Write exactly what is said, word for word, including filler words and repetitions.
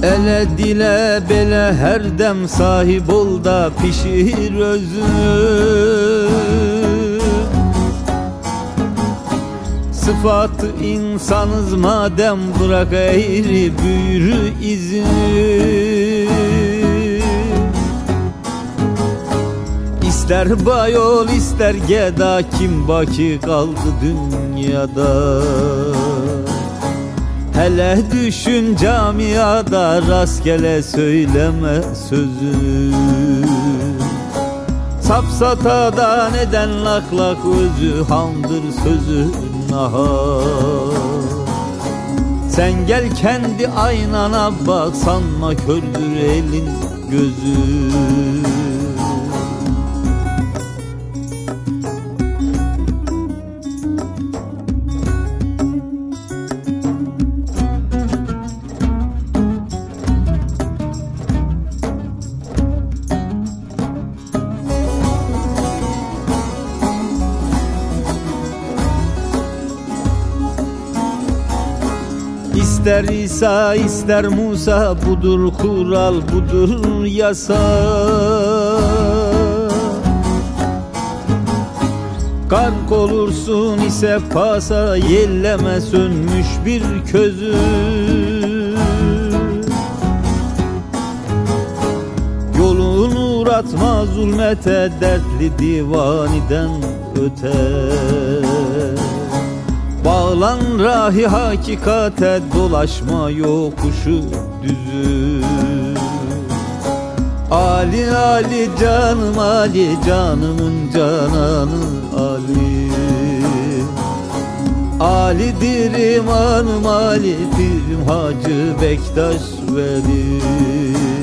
Ele dile bele her dem sahip ol da pişir özünü. Sıfatı insanız madem, bırak eğri büyürü izini. İster bayol ister geda, kim baki kaldı dünyada. Hele düşün camiada, rastgele söyleme sözü. Safsatadan eden lak lak özü, handır sözü naha. Sen gel kendi aynana bak, sanma kördür elin gözü. İster İsa ister Musa, budur kural budur yasa. Kark olursun ise pasa, yelleme sönmüş bir közü. Yolunu uğratma zulmete, dertli divaniden öte. Bağlan rahi hakikate, dolaşma yokuşu düzü. Ali Ali canım Ali, canımın cananı Ali. Ali'dir imanım Ali, pirim Hacı Bektaş Veli.